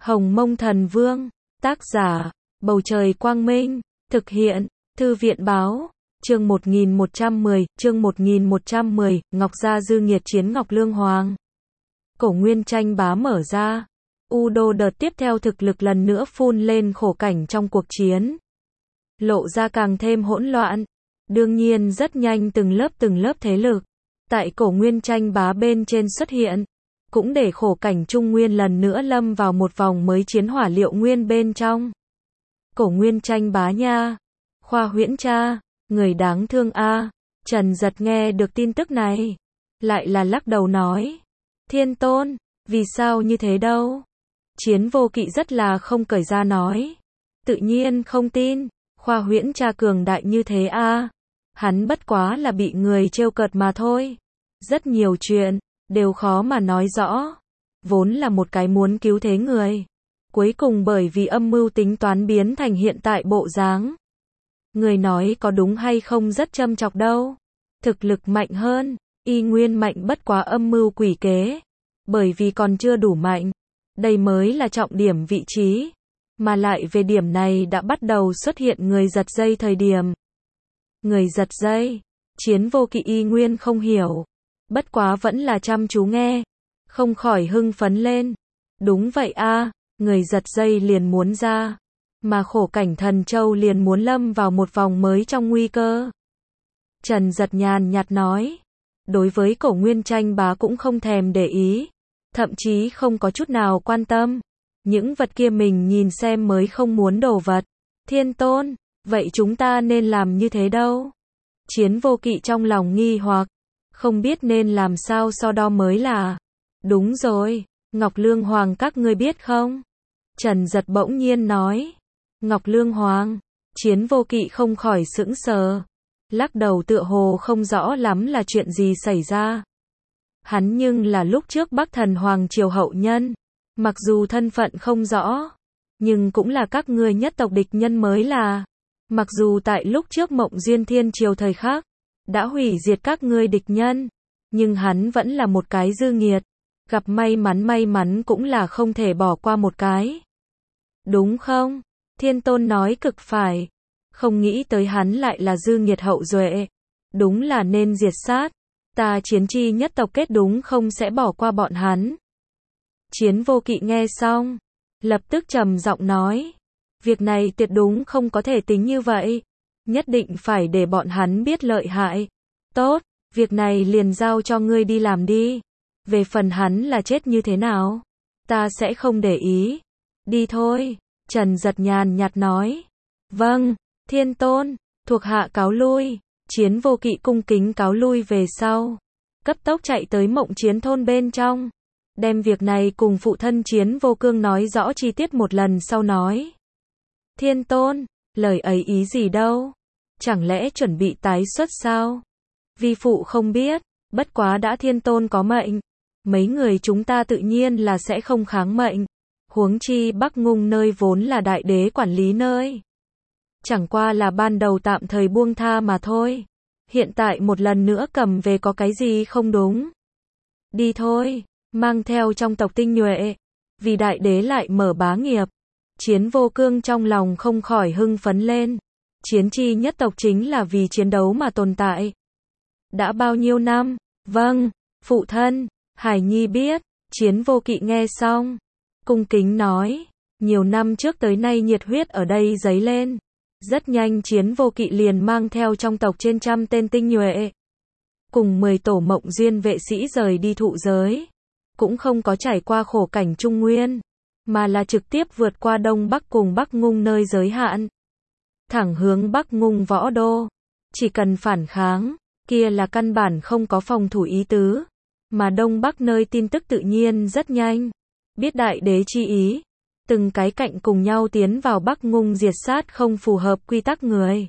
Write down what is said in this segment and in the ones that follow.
Hồng Mông Thần Vương, tác giả, Bầu Trời Quang Minh, thực hiện, Thư viện Báo, chương 1110, Ngọc Gia Dư nghiệt chiến Ngọc Lương Hoàng. Cổ Nguyên tranh bá mở ra. Đô đợt tiếp theo thực lực lần nữa phun lên khổ cảnh trong cuộc chiến. Lộ ra càng thêm hỗn loạn. Đương nhiên rất nhanh từng lớp thế lực. Tại cổ Nguyên tranh bá bên trên xuất hiện. Cũng để khổ cảnh Trung Nguyên lần nữa lâm vào một vòng mới chiến hỏa liệu nguyên bên trong. Cổ Nguyên tranh bá nha. Khoa Huyễn cha, người đáng thương a. Trần Giật nghe được tin tức này. Lại là lắc đầu nói. Thiên Tôn, vì sao như thế đâu? Chiến Vô Kỵ rất là không cởi ra nói. Tự nhiên không tin, Khoa Huyễn cha cường đại như thế a. Hắn bất quá là bị người trêu cợt mà thôi. Rất nhiều chuyện, đều khó mà nói rõ. Vốn là một cái muốn cứu thế người. Cuối cùng bởi vì âm mưu tính toán biến thành hiện tại bộ dáng. Người nói có đúng hay không rất châm chọc đâu. Thực lực mạnh hơn, y nguyên mạnh bất quá âm mưu quỷ kế. Bởi vì còn chưa đủ mạnh. Đây mới là trọng điểm vị trí. Mà lại về điểm này đã bắt đầu xuất hiện người giật dây thời điểm. Người giật dây, Chiến Vô Kỵ y nguyên không hiểu. Bất quá vẫn là chăm chú nghe. Không khỏi hưng phấn lên. Đúng vậy a, người giật dây liền muốn ra. Mà khổ cảnh Thần Châu liền muốn lâm vào một vòng mới trong nguy cơ. Trần Giật nhàn nhạt nói. Đối với cổ Nguyên tranh bá cũng không thèm để ý. Thậm chí không có chút nào quan tâm. Những vật kia mình nhìn xem mới không muốn đổ vật. Thiên Tôn, vậy chúng ta nên làm như thế đâu? Chiến Vô Kỵ trong lòng nghi hoặc. Không biết nên làm sao so đo mới là. Đúng rồi, Ngọc Lương Hoàng các ngươi biết không? Trần Giật bỗng nhiên nói. Ngọc Lương Hoàng, Chiến Vô Kỵ không khỏi sững sờ. Lắc đầu tựa hồ không rõ lắm là chuyện gì xảy ra. Hắn nhưng là lúc trước Bắc Thần Hoàng triều hậu nhân. Mặc dù thân phận không rõ. Nhưng cũng là các ngươi nhất tộc địch nhân mới là. Mặc dù tại lúc trước Mộng Duyên Thiên triều thời khắc. Đã hủy diệt các ngươi địch nhân. Nhưng hắn vẫn là một cái dư nghiệt. Gặp may mắn cũng là không thể bỏ qua một cái. Đúng không? Thiên Tôn nói cực phải. Không nghĩ tới hắn lại là dư nghiệt hậu duệ. Đúng là nên diệt sát. Ta Chiến Chi nhất tộc kết đúng không sẽ bỏ qua bọn hắn. Chiến Vô Kỵ nghe xong. Lập tức trầm giọng nói. Việc này tuyệt đúng không có thể tính như vậy. Nhất định phải để bọn hắn biết lợi hại. Tốt, việc này liền giao cho ngươi đi làm đi. Về phần hắn là chết như thế nào? Ta sẽ không để ý. Đi thôi, Trần Giật nhàn nhạt nói. Vâng, Thiên Tôn, thuộc hạ cáo lui. Chiến Vô Kỵ cung kính cáo lui về sau. Cấp tốc chạy tới Mộng Chiến thôn bên trong. Đem việc này cùng phụ thân Chiến Vô Cương nói rõ chi tiết một lần sau nói. Thiên Tôn, lời ấy ý gì đâu? Chẳng lẽ chuẩn bị tái xuất sao? Vi phụ không biết, bất quá đã Thiên Tôn có mệnh. Mấy người chúng ta tự nhiên là sẽ không kháng mệnh. Huống chi Bắc Ngung nơi vốn là đại đế quản lý nơi. Chẳng qua là ban đầu tạm thời buông tha mà thôi. Hiện tại một lần nữa cầm về có cái gì không đúng. Đi thôi, mang theo trong tộc tinh nhuệ. Vì đại đế lại mở bá nghiệp. Chiến Vô Cương trong lòng không khỏi hưng phấn lên. Chiến Chi nhất tộc chính là vì chiến đấu mà tồn tại. Đã bao nhiêu năm? Vâng, phụ thân, Hải Nhi biết. Chiến Vô Kỵ nghe xong. Cung kính nói. Nhiều năm trước tới nay nhiệt huyết ở đây dấy lên. Rất nhanh Chiến Vô Kỵ liền mang theo trong tộc trên 100 tên tinh nhuệ. Cùng 10 tổ Mộng Duyên vệ sĩ rời đi thụ giới. Cũng không có trải qua khổ cảnh Trung Nguyên. Mà là trực tiếp vượt qua Đông Bắc cùng Bắc Ngung nơi giới hạn. Thẳng hướng Bắc Ngung võ đô. Chỉ cần phản kháng, kia là căn bản không có phòng thủ ý tứ. Mà Đông Bắc nơi tin tức tự nhiên rất nhanh. Biết đại đế chi ý. Từng cái cạnh cùng nhau tiến vào Bắc Ngung diệt sát không phù hợp quy tắc người.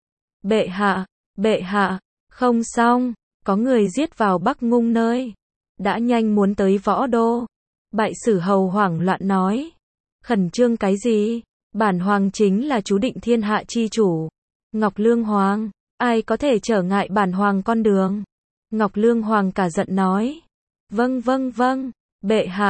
Bệ hạ, không xong, có người giết vào Bắc Ngung nơi. Đã nhanh muốn tới võ đô. Bại Sử Hầu hoảng loạn nói. Khẩn trương cái gì? Bản hoàng chính là chú định thiên hạ chi chủ. Ngọc Lương Hoàng, ai có thể trở ngại bản hoàng con đường? Ngọc Lương Hoàng cả giận nói. Vâng, bệ hạ,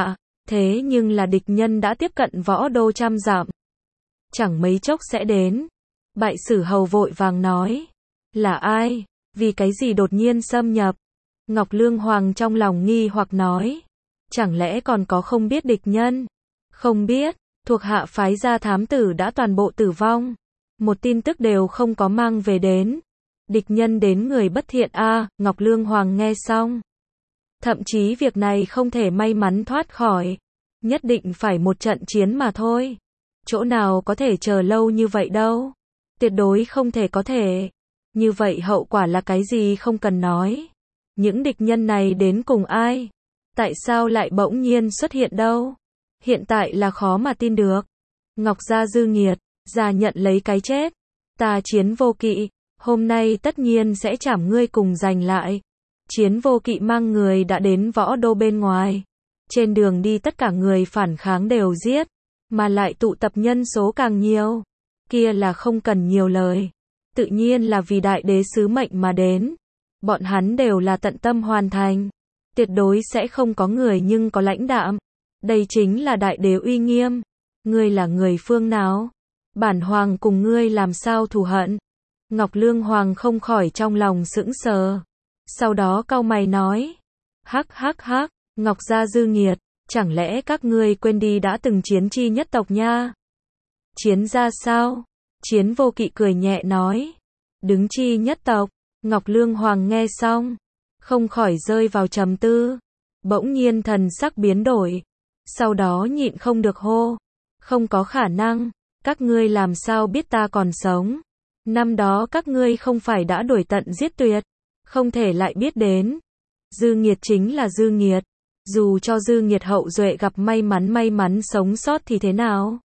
Thế nhưng là địch nhân đã tiếp cận võ đô trăm dặm. Chẳng mấy chốc sẽ đến. Bại Sử Hầu vội vàng nói. Là ai? Vì cái gì đột nhiên xâm nhập? Ngọc Lương Hoàng trong lòng nghi hoặc nói. Chẳng lẽ còn có không biết địch nhân? Không biết, thuộc hạ phái ra thám tử đã toàn bộ tử vong. Một tin tức đều không có mang về đến. Địch nhân đến người bất thiện a. Ngọc Lương Hoàng nghe xong. Thậm chí việc này không thể may mắn thoát khỏi. Nhất định phải một trận chiến mà thôi. Chỗ nào có thể chờ lâu như vậy đâu. Tuyệt đối không thể có thể. Như vậy hậu quả là cái gì không cần nói. Những địch nhân này đến cùng ai? Tại sao lại bỗng nhiên xuất hiện đâu? Hiện tại là khó mà tin được. Ngọc Gia dư nghiệt, ra nhận lấy cái chết. Ta Chiến Vô Kỵ, hôm nay tất nhiên sẽ trảm ngươi cùng giành lại. Chiến Vô Kỵ mang người đã đến võ đô bên ngoài. Trên đường đi tất cả người phản kháng đều giết, mà lại tụ tập nhân số càng nhiều. Kia là không cần nhiều lời. Tự nhiên là vì đại đế sứ mệnh mà đến. Bọn hắn đều là tận tâm hoàn thành. Tuyệt đối sẽ không có người nhưng có lãnh đạm. Đây chính là đại đế uy nghiêm. Ngươi là người phương nào? Bản hoàng cùng ngươi làm sao thù hận? Ngọc Lương Hoàng không khỏi trong lòng sững sờ. Sau đó cau mày nói. Hắc hắc hắc, Ngọc Gia dư nghiệt, chẳng lẽ các ngươi quên đi đã từng chiến chi nhất tộc nha? Chiến gia sao? Chiến Vô Kỵ cười nhẹ nói. Đứng chi nhất tộc, Ngọc Lương Hoàng nghe xong. Không khỏi rơi vào trầm tư. Bỗng nhiên thần sắc biến đổi. Sau đó nhịn không được hô. Không có khả năng, các ngươi làm sao biết ta còn sống? Năm đó các ngươi không phải đã đuổi tận giết tuyệt, không thể lại biết đến. Dư nghiệt chính là dư nghiệt, dù cho dư nghiệt hậu duệ gặp may mắn sống sót thì thế nào?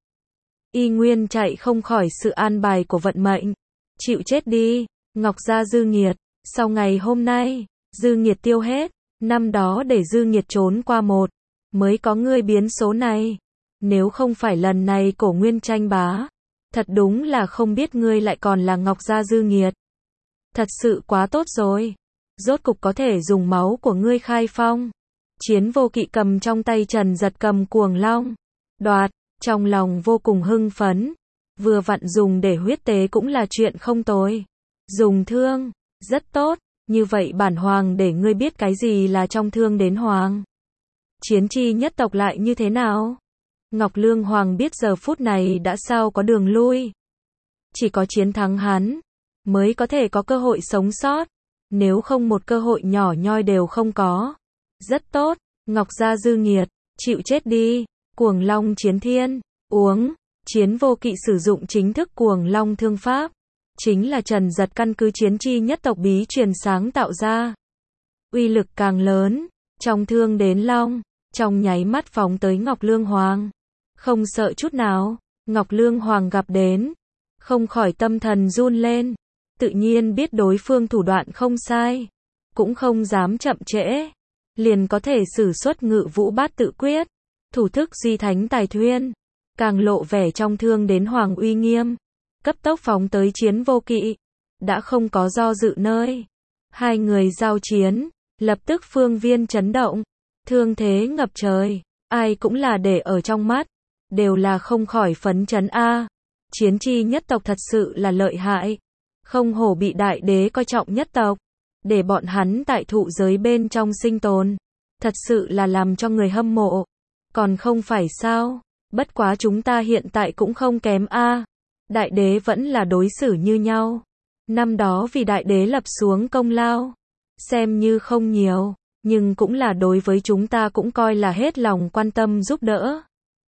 Y nguyên chạy không khỏi sự an bài của vận mệnh. Chịu chết đi, Ngọc Gia dư nghiệt, sau ngày hôm nay, dư nghiệt tiêu hết, năm đó để dư nghiệt trốn qua một, mới có ngươi biến số này. Nếu không phải lần này Cổ Nguyên tranh bá, thật đúng là không biết ngươi lại còn là Ngọc Gia dư nghiệt. Thật sự quá tốt rồi. Rốt cục có thể dùng máu của ngươi khai phong. Chiến Vô Kỵ cầm trong tay Trần Giật cầm cuồng long. Đoạt, trong lòng vô cùng hưng phấn. Vừa vặn dùng để huyết tế cũng là chuyện không tồi. Dùng thương, rất tốt. Như vậy bản hoàng để ngươi biết cái gì là trong thương đến hoàng. Chiến chi nhất tộc lại như thế nào? Ngọc Lương Hoàng biết giờ phút này đã sao có đường lui. Chỉ có chiến thắng hắn, mới có thể có cơ hội sống sót. Nếu không một cơ hội nhỏ nhoi đều không có. Rất tốt, Ngọc Gia dư nghiệt, chịu chết đi. Cuồng long chiến thiên, uống. Chiến Vô Kỵ sử dụng chính thức cuồng long thương pháp. Chính là Trần Giật căn cứ chiến chi nhất tộc bí truyền sáng tạo ra. Uy lực càng lớn, trong thương đến long, trong nháy mắt phóng tới Ngọc Lương Hoàng. Không sợ chút nào, Ngọc Lương Hoàng gặp đến, không khỏi tâm thần run lên. Tự nhiên biết đối phương thủ đoạn không sai, cũng không dám chậm trễ. Liền có thể sử xuất Ngự Vũ Bát Tự Quyết, thủ thức Duy Thánh Tài Thuyên, càng lộ vẻ trong thương đến hoàng uy nghiêm. Cấp tốc phóng tới Chiến Vô Kỵ, đã không có do dự nơi. Hai người giao chiến, lập tức phương viên chấn động, thương thế ngập trời, ai cũng là để ở trong mắt, đều là không khỏi phấn chấn a. Chiến chi nhất tộc thật sự là lợi hại, không hổ bị đại đế coi trọng nhất tộc, để bọn hắn tại thụ giới bên trong sinh tồn, thật sự là làm cho người hâm mộ. Còn không phải sao? Bất quá chúng ta hiện tại cũng không kém a. Đại đế vẫn là đối xử như nhau. Năm đó vì đại đế lập xuống công lao, xem như không nhiều, nhưng cũng là đối với chúng ta cũng coi là hết lòng quan tâm giúp đỡ.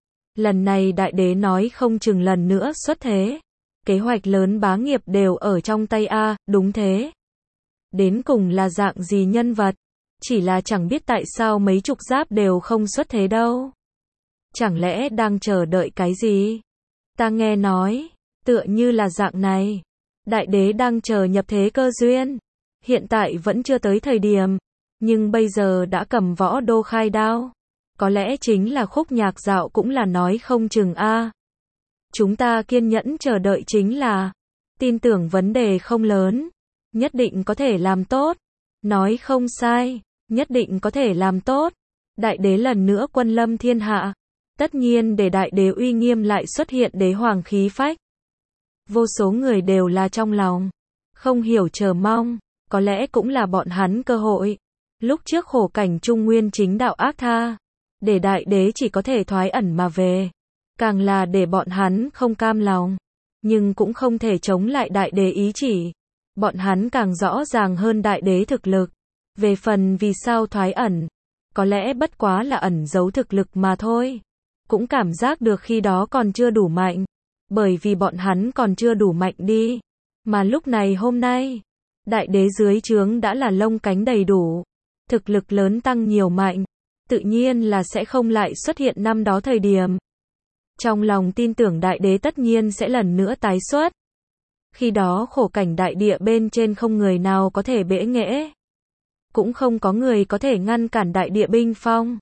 Lần này đại đế nói không chừng lần nữa xuất thế. Kế hoạch lớn bá nghiệp đều ở trong tay a, đúng thế. Đến cùng là dạng gì nhân vật, chỉ là chẳng biết tại sao mấy chục giáp đều không xuất thế đâu. Chẳng lẽ đang chờ đợi cái gì? Ta nghe nói, tựa như là dạng này. Đại đế đang chờ nhập thế cơ duyên. Hiện tại vẫn chưa tới thời điểm, nhưng bây giờ đã cầm võ đô khai đao. Có lẽ chính là khúc nhạc dạo cũng là nói không chừng a. Chúng ta kiên nhẫn chờ đợi chính là, tin tưởng vấn đề không lớn, nhất định có thể làm tốt. Nói không sai, nhất định có thể làm tốt. Đại đế lần nữa quân lâm thiên hạ. Tất nhiên để đại đế uy nghiêm lại xuất hiện đế hoàng khí phách. Vô số người đều là trong lòng không hiểu chờ mong, có lẽ cũng là bọn hắn cơ hội. Lúc trước khổ cảnh Trung Nguyên chính đạo ác tha, để đại đế chỉ có thể thoái ẩn mà về. Càng là để bọn hắn không cam lòng, nhưng cũng không thể chống lại đại đế ý chỉ. Bọn hắn càng rõ ràng hơn đại đế thực lực. Về phần vì sao thoái ẩn, có lẽ bất quá là ẩn giấu thực lực mà thôi. Cũng cảm giác được khi đó còn chưa đủ mạnh. Bởi vì bọn hắn còn chưa đủ mạnh đi. Mà lúc này hôm nay, đại đế dưới trướng đã là lông cánh đầy đủ. Thực lực lớn tăng nhiều mạnh. Tự nhiên là sẽ không lại xuất hiện năm đó thời điểm. Trong lòng tin tưởng đại đế tất nhiên sẽ lần nữa tái xuất. Khi đó khổ cảnh đại địa bên trên không người nào có thể bẽ nghễ. Cũng không có người có thể ngăn cản đại địa binh phong.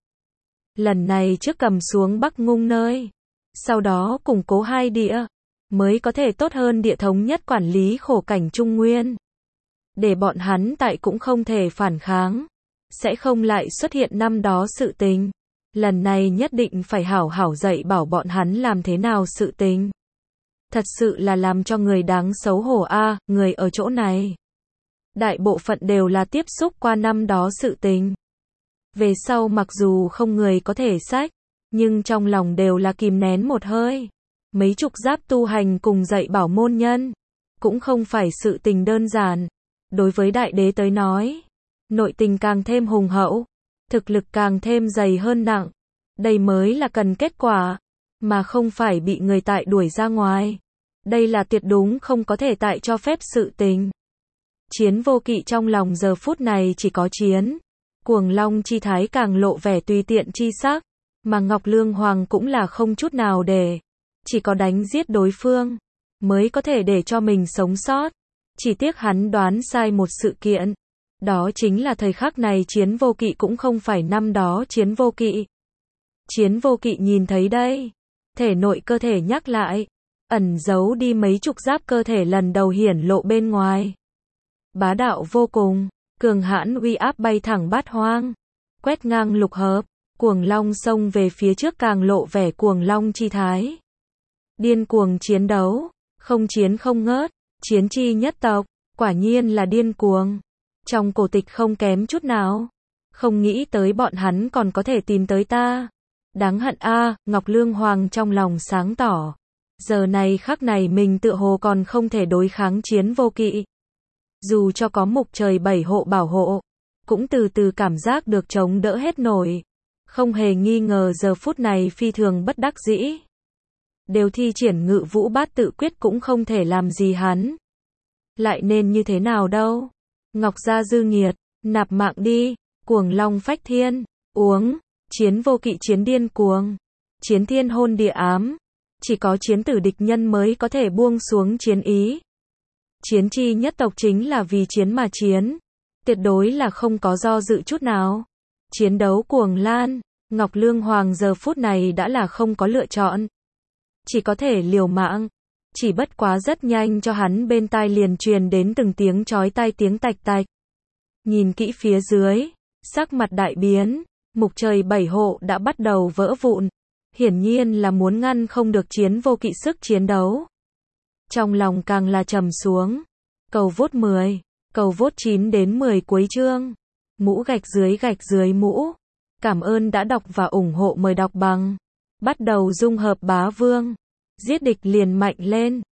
Lần này trước cầm xuống Bắc Ngung nơi. Sau đó củng cố hai địa. Mới có thể tốt hơn địa thống nhất quản lý khổ cảnh Trung Nguyên. Để bọn hắn tại cũng không thể phản kháng. Sẽ không lại xuất hiện năm đó sự tình. Lần này nhất định phải hảo hảo dạy bảo bọn hắn làm thế nào sự tình. Thật sự là làm cho người đáng xấu hổ a, người ở chỗ này. Đại bộ phận đều là tiếp xúc qua năm đó sự tình. Về sau mặc dù không người có thể sách, nhưng trong lòng đều là kìm nén một hơi. Mấy chục giáp tu hành cùng dạy bảo môn nhân, cũng không phải sự tình đơn giản. Đối với đại đế tới nói, nội tình càng thêm hùng hậu, thực lực càng thêm dày hơn nặng. Đây mới là cần kết quả, mà không phải bị người tại đuổi ra ngoài. Đây là tuyệt đúng không có thể tại cho phép sự tình. Chiến Vô Kỵ trong lòng giờ phút này chỉ có chiến. Cuồng Long chi thái càng lộ vẻ tùy tiện chi sắc, mà Ngọc Lương Hoàng cũng là không chút nào để. Chỉ có đánh giết đối phương, mới có thể để cho mình sống sót. Chỉ tiếc hắn đoán sai một sự kiện. Đó chính là thời khắc này Chiến Vô Kỵ cũng không phải năm đó Chiến Vô Kỵ. Chiến Vô Kỵ nhìn thấy đây. Thể nội cơ thể nhắc lại. Ẩn giấu đi mấy chục giáp cơ thể lần đầu hiển lộ bên ngoài. Bá đạo vô cùng, cường hãn uy áp bay thẳng bát hoang. Quét ngang lục hợp, cuồng long xông về phía trước càng lộ vẻ cuồng long chi thái. Điên cuồng chiến đấu, không chiến không ngớt, chiến chi nhất tộc, quả nhiên là điên cuồng. Trong cổ tịch không kém chút nào. Không nghĩ tới bọn hắn còn có thể tìm tới ta. Đáng hận a, Ngọc Lương Hoàng trong lòng sáng tỏ. Giờ này khắc này mình tựa hồ còn không thể đối kháng Chiến Vô Kỵ. Dù cho có mục trời 7 hộ bảo hộ, cũng từ từ cảm giác được chống đỡ hết nổi. Không hề nghi ngờ giờ phút này phi thường bất đắc dĩ. Đều thi triển Ngự Vũ Bát Tự Quyết cũng không thể làm gì hắn. Lại nên như thế nào đâu? Ngọc Gia dư nghiệt, nạp mạng đi, cuồng long phách thiên, uống, Chiến Vô Kỵ chiến điên cuồng, chiến thiên hôn địa ám. Chỉ có chiến tử địch nhân mới có thể buông xuống chiến ý. Chiến chi nhất tộc chính là vì chiến mà chiến. Tuyệt đối là không có do dự chút nào. Chiến đấu cuồng lan, Ngọc Lương Hoàng giờ phút này đã là không có lựa chọn. Chỉ có thể liều mạng. Chỉ bất quá rất nhanh cho hắn bên tai liền truyền đến từng tiếng chói tai tiếng tạch tạch. Nhìn kỹ phía dưới, sắc mặt đại biến, mục trời 7 hộ đã bắt đầu vỡ vụn. Hiển nhiên là muốn ngăn không được Chiến Vô Kỵ sức chiến đấu. Trong lòng càng là trầm xuống. Cầu vốt 10, cầu vốt 9 đến 10 cuối chương. Mũ gạch dưới mũ. Cảm ơn đã đọc và ủng hộ, mời đọc bằng. Bắt đầu dung hợp bá vương. Giết địch liền mạnh lên.